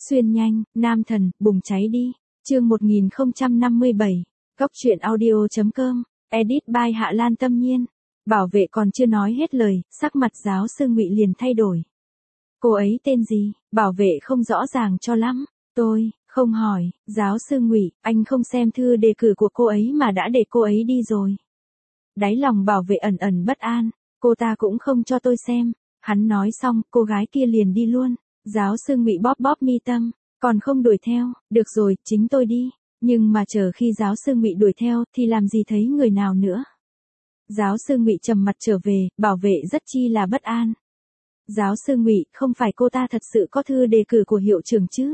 Xuyên nhanh, nam thần, bùng cháy đi. Chương 1057. Góc truyện audio.com. Edit by Hạ Lan Tâm Nhiên. Bảo vệ còn chưa nói hết lời, sắc mặt giáo sư Ngụy liền thay đổi. Cô ấy tên gì? Bảo vệ không rõ ràng cho lắm. Tôi không hỏi. Giáo sư Ngụy, anh không xem thư đề cử của cô ấy mà đã để cô ấy đi rồi. Đáy lòng bảo vệ ẩn ẩn bất an. Cô ta cũng không cho tôi xem. Hắn nói xong, cô gái kia liền đi luôn. Giáo sư Ngụy bóp bóp mi tâm. Còn không đuổi theo. Được rồi, chính tôi đi. Nhưng mà chờ khi giáo sư Ngụy đuổi theo thì làm gì thấy người nào nữa. Giáo sư Ngụy trầm mặt trở về, bảo vệ rất chi là bất an. Giáo sư Ngụy, không phải cô ta thật sự có thư đề cử của hiệu trưởng chứ?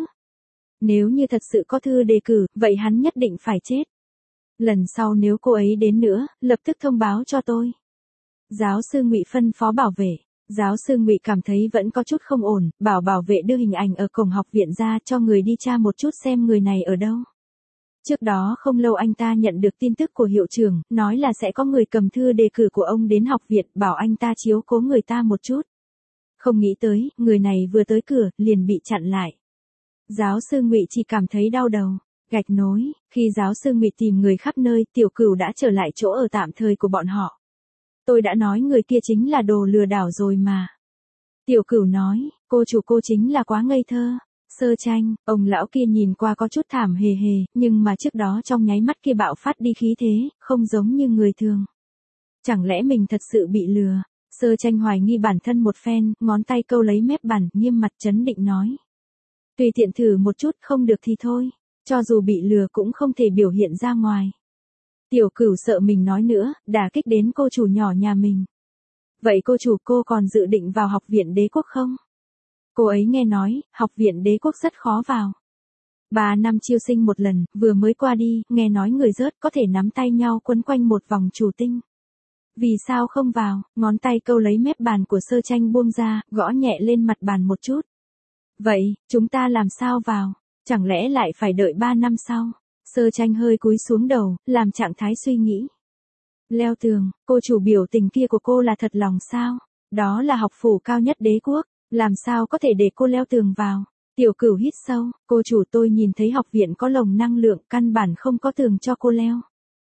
Nếu như thật sự có thư đề cử, vậy hắn nhất định phải chết. Lần sau nếu cô ấy đến nữa, lập tức thông báo cho tôi. Giáo sư Ngụy phân phó bảo vệ. Giáo sư Ngụy cảm thấy vẫn có chút không ổn, bảo vệ đưa hình ảnh ở cổng học viện ra cho người đi tra một chút xem người này ở đâu. Trước đó không lâu anh ta nhận được tin tức của hiệu trưởng, nói là sẽ có người cầm thư đề cử của ông đến học viện, bảo anh ta chiếu cố người ta một chút. Không nghĩ tới, người này vừa tới cửa, liền bị chặn lại. Giáo sư Ngụy chỉ cảm thấy đau đầu. Gạch nối, khi giáo sư Ngụy tìm người khắp nơi, Tiểu Cửu đã trở lại chỗ ở tạm thời của bọn họ. Tôi đã nói người kia chính là đồ lừa đảo rồi mà. Tiểu Cửu nói, cô chính là quá ngây thơ. Sơ Tranh, ông lão kia nhìn qua có chút thảm hề hề, nhưng mà trước đó trong nháy mắt kia bạo phát đi khí thế, không giống như người thường. Chẳng lẽ mình thật sự bị lừa? Sơ Tranh hoài nghi bản thân một phen, ngón tay câu lấy mép bàn, nghiêm mặt trấn định nói. Tùy tiện thử một chút, không được thì thôi. Cho dù bị lừa cũng không thể biểu hiện ra ngoài. Tiểu Cửu sợ mình nói nữa, đả kích đến cô chủ nhỏ nhà mình. Vậy cô chủ, cô còn dự định vào học viện đế quốc không? Cô ấy nghe nói, học viện đế quốc rất khó vào. 3 năm chiêu sinh một lần, vừa mới qua đi, nghe nói người rớt có thể nắm tay nhau quấn quanh một vòng chủ tinh. Vì sao không vào? Ngón tay câu lấy mép bàn của Sơ Tranh buông ra, gõ nhẹ lên mặt bàn một chút. Vậy, chúng ta làm sao vào? Chẳng lẽ lại phải đợi 3 năm sau? Sơ Tranh hơi cúi xuống đầu, làm trạng thái suy nghĩ. Leo tường, cô chủ biểu tình kia của cô là thật lòng sao? Đó là học phủ cao nhất đế quốc, làm sao có thể để cô leo tường vào? Tiểu Cửu hít sâu, cô chủ, tôi nhìn thấy học viện có lồng năng lượng, căn bản không có tường cho cô leo.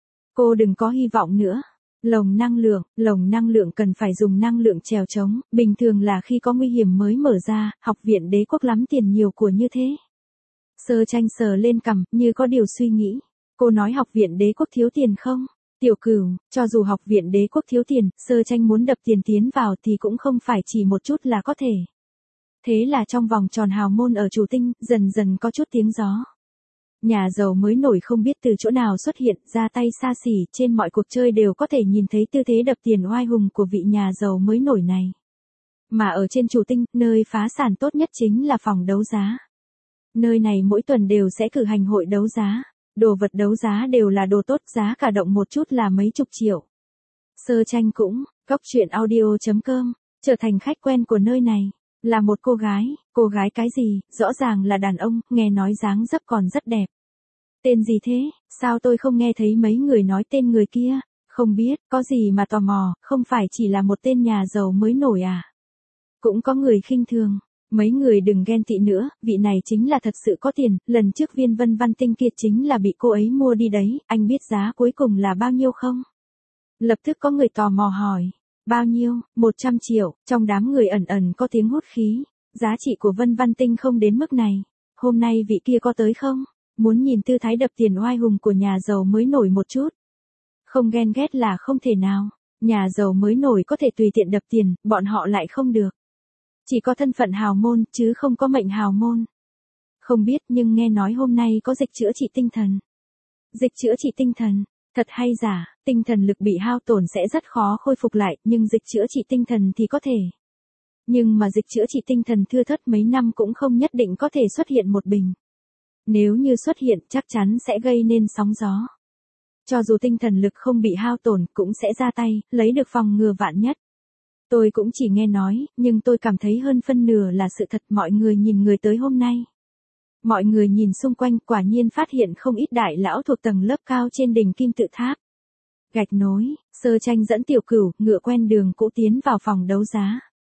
Cô đừng có hy vọng nữa. Lồng năng lượng cần phải dùng năng lượng trèo trống, bình thường là khi có nguy hiểm mới mở ra, học viện đế quốc lắm tiền nhiều của như thế. Sơ Tranh sờ lên cằm, như có điều suy nghĩ. Cô nói học viện đế quốc thiếu tiền không? Tiểu Cửu, cho dù học viện đế quốc thiếu tiền, Sơ Tranh muốn đập tiền tiến vào thì cũng không phải chỉ một chút là có thể. Thế là trong vòng tròn hào môn ở chủ tinh, dần dần có chút tiếng gió. Nhà giàu mới nổi không biết từ chỗ nào xuất hiện, ra tay xa xỉ, trên mọi cuộc chơi đều có thể nhìn thấy tư thế đập tiền oai hùng của vị nhà giàu mới nổi này. Mà ở trên chủ tinh, nơi phá sản tốt nhất chính là phòng đấu giá. Nơi này mỗi tuần đều sẽ cử hành hội đấu giá. Đồ vật đấu giá đều là đồ tốt, giá cả động một chút là mấy chục triệu. Sơ Tranh cũng, góc truyện audio.com, trở thành khách quen của nơi này. Là một cô gái cái gì, rõ ràng là đàn ông, nghe nói dáng dấp còn rất đẹp. Tên gì thế, sao tôi không nghe thấy mấy người nói tên người kia? Không biết, có gì mà tò mò, không phải chỉ là một tên nhà giàu mới nổi à? Cũng có người khinh thường. Mấy người đừng ghen tị nữa, vị này chính là thật sự có tiền, lần trước viên Vân Văn Tinh kia chính là bị cô ấy mua đi đấy, anh biết giá cuối cùng là bao nhiêu không? Lập tức có người tò mò hỏi. Bao nhiêu? 100 triệu, trong đám người ẩn có tiếng hút khí. Giá trị của Vân Văn Tinh không đến mức này. Hôm nay vị kia có tới không? Muốn nhìn tư thái đập tiền oai hùng của nhà giàu mới nổi một chút. Không ghen ghét là không thể nào. Nhà giàu mới nổi có thể tùy tiện đập tiền, bọn họ lại không được. Chỉ có thân phận hào môn, chứ không có mệnh hào môn. Không biết nhưng nghe nói hôm nay có dịch chữa trị tinh thần. Dịch chữa trị tinh thần, thật hay giả, tinh thần lực bị hao tổn sẽ rất khó khôi phục lại, nhưng dịch chữa trị tinh thần thì có thể. Nhưng mà dịch chữa trị tinh thần thưa thớt mấy năm cũng không nhất định có thể xuất hiện một bình. Nếu như xuất hiện chắc chắn sẽ gây nên sóng gió. Cho dù tinh thần lực không bị hao tổn cũng sẽ ra tay, lấy được phòng ngừa vạn nhất. Tôi cũng chỉ nghe nói, nhưng tôi cảm thấy hơn phân nửa là sự thật. Mọi người nhìn người tới hôm nay. Mọi người nhìn xung quanh quả nhiên phát hiện không ít đại lão thuộc tầng lớp cao trên đỉnh kim tự tháp. Gạch nối, Sơ Tranh dẫn Tiểu Cửu ngựa quen đường cũ tiến vào phòng đấu giá.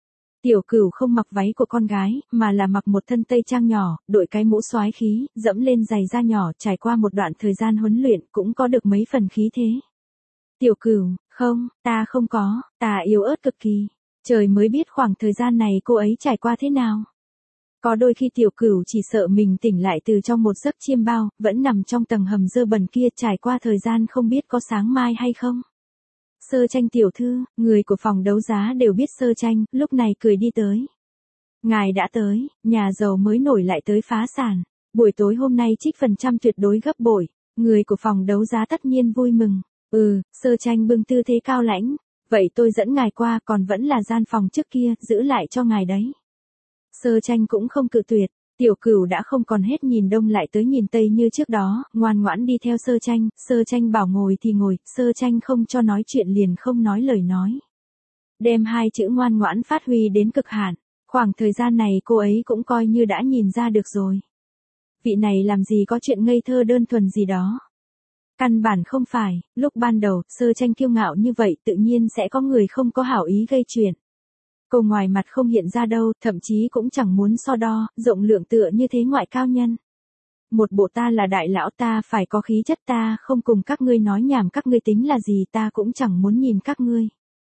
Tiểu Cửu không mặc váy của con gái, mà là mặc một thân tây trang nhỏ, đội cái mũ soái khí, dẫm lên giày da nhỏ, trải qua một đoạn thời gian huấn luyện cũng có được mấy phần khí thế. Tiểu Cửu, không, ta không có, ta yếu ớt cực kỳ. Trời mới biết khoảng thời gian này cô ấy trải qua thế nào. Có đôi khi Tiểu Cửu chỉ sợ mình tỉnh lại từ trong một giấc chiêm bao, vẫn nằm trong tầng hầm dơ bẩn kia trải qua thời gian không biết có sáng mai hay không. Sơ Tranh tiểu thư, người của phòng đấu giá đều biết Sơ Tranh, lúc này cười đi tới. Ngài đã tới, nhà giàu mới nổi lại tới phá sản. Buổi tối hôm nay trích phần trăm tuyệt đối gấp bội. Người của phòng đấu giá tất nhiên vui mừng. Sơ Tranh bưng tư thế cao lãnh. Vậy tôi dẫn ngài qua, còn vẫn là gian phòng trước kia, giữ lại cho ngài đấy. Sơ Tranh cũng không cự tuyệt. Tiểu Cửu đã không còn hết nhìn đông lại tới nhìn tây như trước đó, ngoan ngoãn đi theo Sơ Tranh bảo ngồi thì ngồi, Sơ Tranh không cho nói chuyện liền không nói lời nói. Đem hai chữ ngoan ngoãn phát huy đến cực hạn, khoảng thời gian này cô ấy cũng coi như đã nhìn ra được rồi. Vị này làm gì có chuyện ngây thơ đơn thuần gì đó. Căn bản không phải, lúc ban đầu, Sơ Tranh kiêu ngạo như vậy tự nhiên sẽ có người không có hảo ý gây chuyện. Cô ngoài mặt không hiện ra đâu, thậm chí cũng chẳng muốn so đo, rộng lượng tựa như thế ngoại cao nhân. Một bộ ta là đại lão ta phải có khí chất ta không cùng các ngươi nói nhảm các ngươi tính là gì ta cũng chẳng muốn nhìn các ngươi.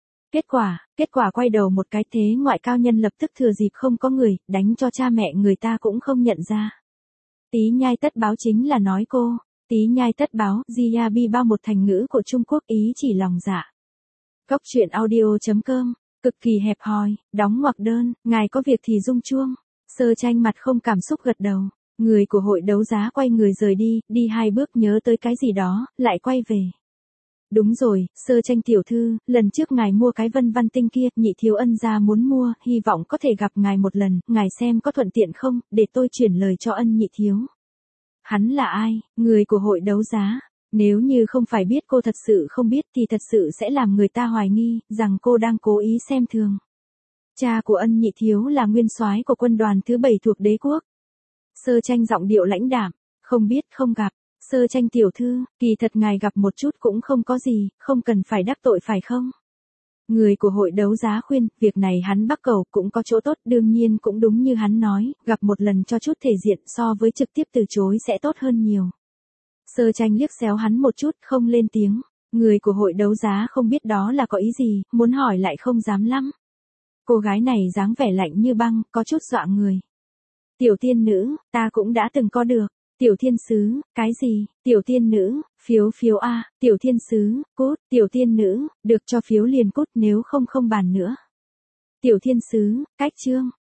Kết quả quay đầu một cái thế ngoại cao nhân lập tức thừa dịp không có người, đánh cho cha mẹ người ta cũng không nhận ra. Tí nhai tất báo chính là nói cô, tí nhai tất báo, Jiabi bao một thành ngữ của Trung Quốc ý chỉ lòng dạ. Góc truyện audio.com cực kỳ hẹp hòi, đóng ngoặc đơn, ngài có việc thì rung chuông. Sơ Tranh mặt không cảm xúc gật đầu. Người của hội đấu giá quay người rời đi, đi hai bước nhớ tới cái gì đó, lại quay về. Đúng rồi, Sơ Tranh tiểu thư, lần trước ngài mua cái vân văn tinh kia, nhị thiếu ân gia muốn mua, hy vọng có thể gặp ngài một lần, ngài xem có thuận tiện không, để tôi chuyển lời cho ân nhị thiếu. Hắn là ai? Người của hội đấu giá. Nếu như không phải biết cô thật sự không biết thì thật sự sẽ làm người ta hoài nghi, rằng cô đang cố ý xem thường. Cha của ân nhị thiếu là nguyên soái của quân đoàn thứ 7 thuộc đế quốc. Sơ Tranh giọng điệu lãnh đạm, không biết không gặp. Sơ Tranh tiểu thư, kỳ thật ngài gặp một chút cũng không có gì, không cần phải đắc tội phải không? Người của hội đấu giá khuyên, việc này hắn bắt cầu cũng có chỗ tốt, đương nhiên cũng đúng như hắn nói, gặp một lần cho chút thể diện so với trực tiếp từ chối sẽ tốt hơn nhiều. Sơ Tranh liếc xéo hắn một chút, không lên tiếng. Người của hội đấu giá không biết đó là có ý gì, muốn hỏi lại không dám lắm. Cô gái này dáng vẻ lạnh như băng, có chút dọa người. Tiểu tiên nữ, ta cũng đã từng có được. Tiểu thiên sứ, cái gì? Tiểu tiên nữ, phiếu a, tiểu thiên sứ, cút, tiểu tiên nữ, được cho phiếu liền cút nếu không không bàn nữa. Tiểu thiên sứ, cách chương.